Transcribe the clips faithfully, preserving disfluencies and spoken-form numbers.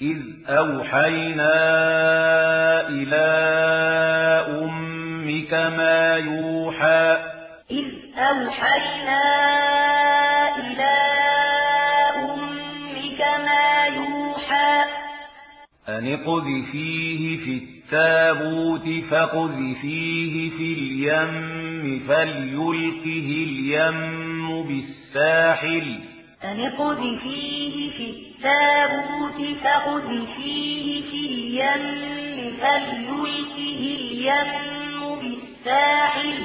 إذ أوحينا إلى أمك ما يوحى إذ أوحينا إلى أمك ما يوحى أن اقذفيه في التابوت فاقذفيه في اليم فليلقه اليم بالساحل أن اقذفيه في التابوت فاقذفيه في اليم فليلقه اليم بالساحل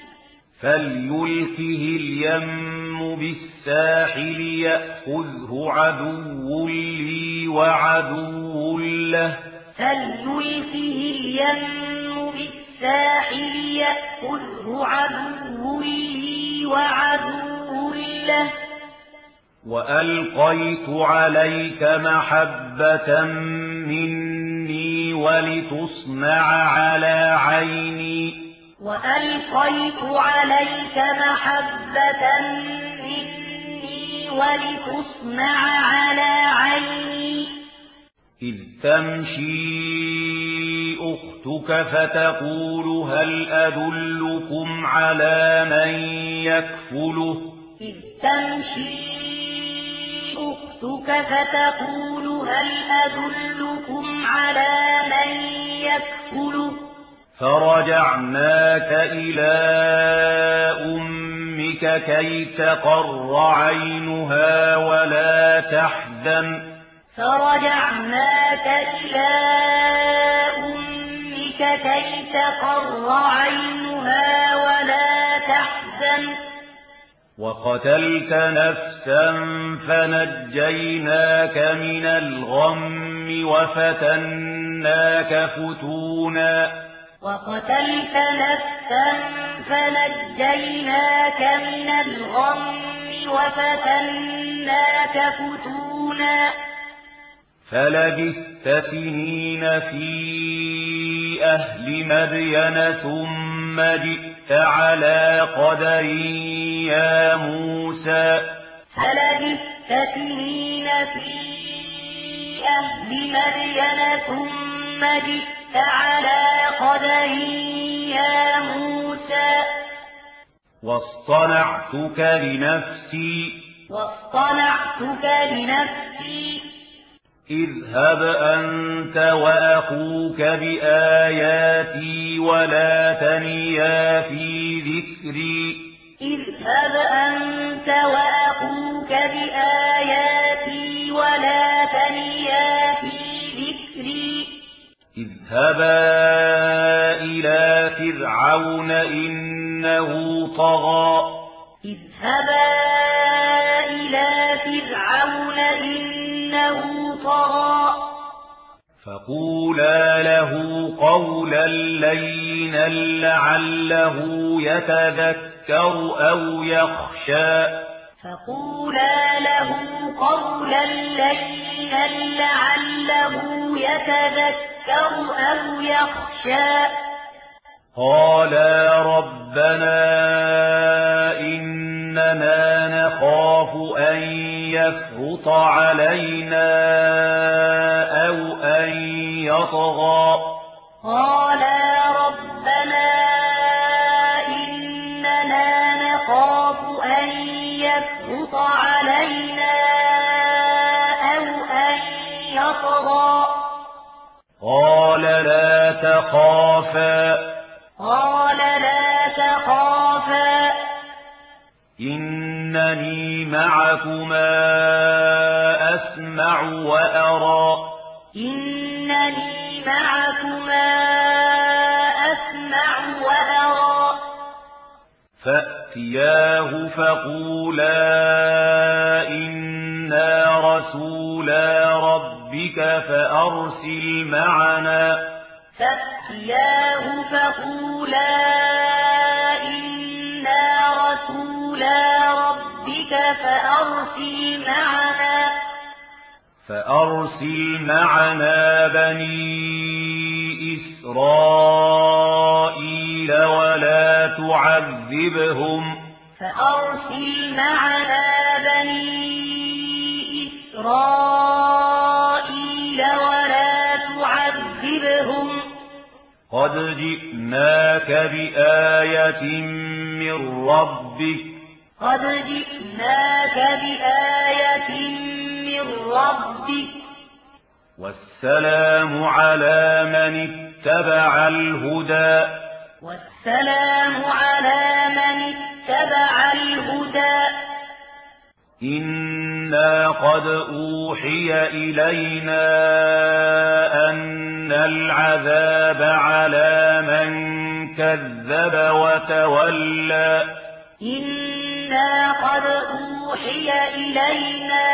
فليلقه اليم بالساحل يأخذه عدو لي وعدو له فليلقه اليم بالساحل يأخذه عدو لي وعدو له وألقيت عليك محبة مني ولتصنع على عيني وألقيت عليك محبة مني ولتصنع على عيني إذ تمشي أختك فتقول هل أدلكم على من يكفله إذ تمشي أختك فتقول هل أدلكم على من يكفله فرجعناك إلى أمك كي تقر عينها ولا تحزن فرجعناك إلى أمك كي تقر عينها ولا تحزن وقتلت نفسا فنجيناك من الغم وفتناك فتونا وقتلت نفسا فنجيناك من الغم وفتناك فتونا فلبثت سنين في أهل مدين ثم جئت على قدر يا موسى فلبثت سنين في أهل مدين ثم جئت على قدر يا موسى واصطنعتك لنفسي واصطنعتك لنفسي اذهب أنت وأخوك بآياتي ولا تنيا في ذكري اذهب أنت وأخوك بآياتي ولا تنيا في ذكري اذهبا إلى فرعون إنه طغى اذهبا إلى فرعون إنه طغى فقولا له قولا لينا لعله يتذكر أو يخشى فقولا له قولا لينا لعله يتذكر أو يخشى قالا ربنا إننا نخاف أن يفرط علينا أو أن يطغى قالا ربنا إننا نخاف أن يفرط علينا أو أن يطغى قال لا تخافا قال لا تخافا إنني معكما أسمع وأرى إنني معكما أسمع وأرى فأتياه فقولا إنا رسولا ربك فأرسل معنا فأتياه فقولا إنا رسولا ربك فأرسل معنا فأرسل معنا بني إسرائيل ولا تعذبهم فأرسل معنا بني إسرائيل قد جئناك بآية من ربك قد جئناك بآية من ربك والسلام على من اتبع الهدى والسلام على من اتبع الهدى إنا قد أوحي إلينا أن العذاب على من كذب وتولى إنا قد أوحي إلينا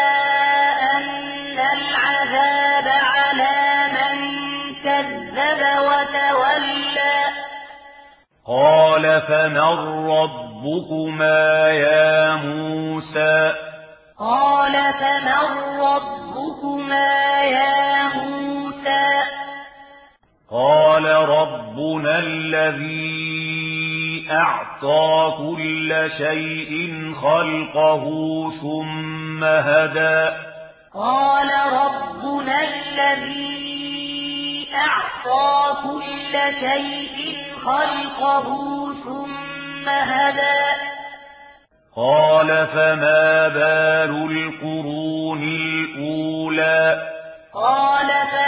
أن العذاب على من كذب وتولى قال فمن ربكما يا موسى قال فمن ربكما يا موسى قال ربنا الذي أعطى كل شيء خلقه ثم هدى قال ربنا الذي أعطى كل شيء خلقه ثم هدى قال فما بال القرون الأولى قال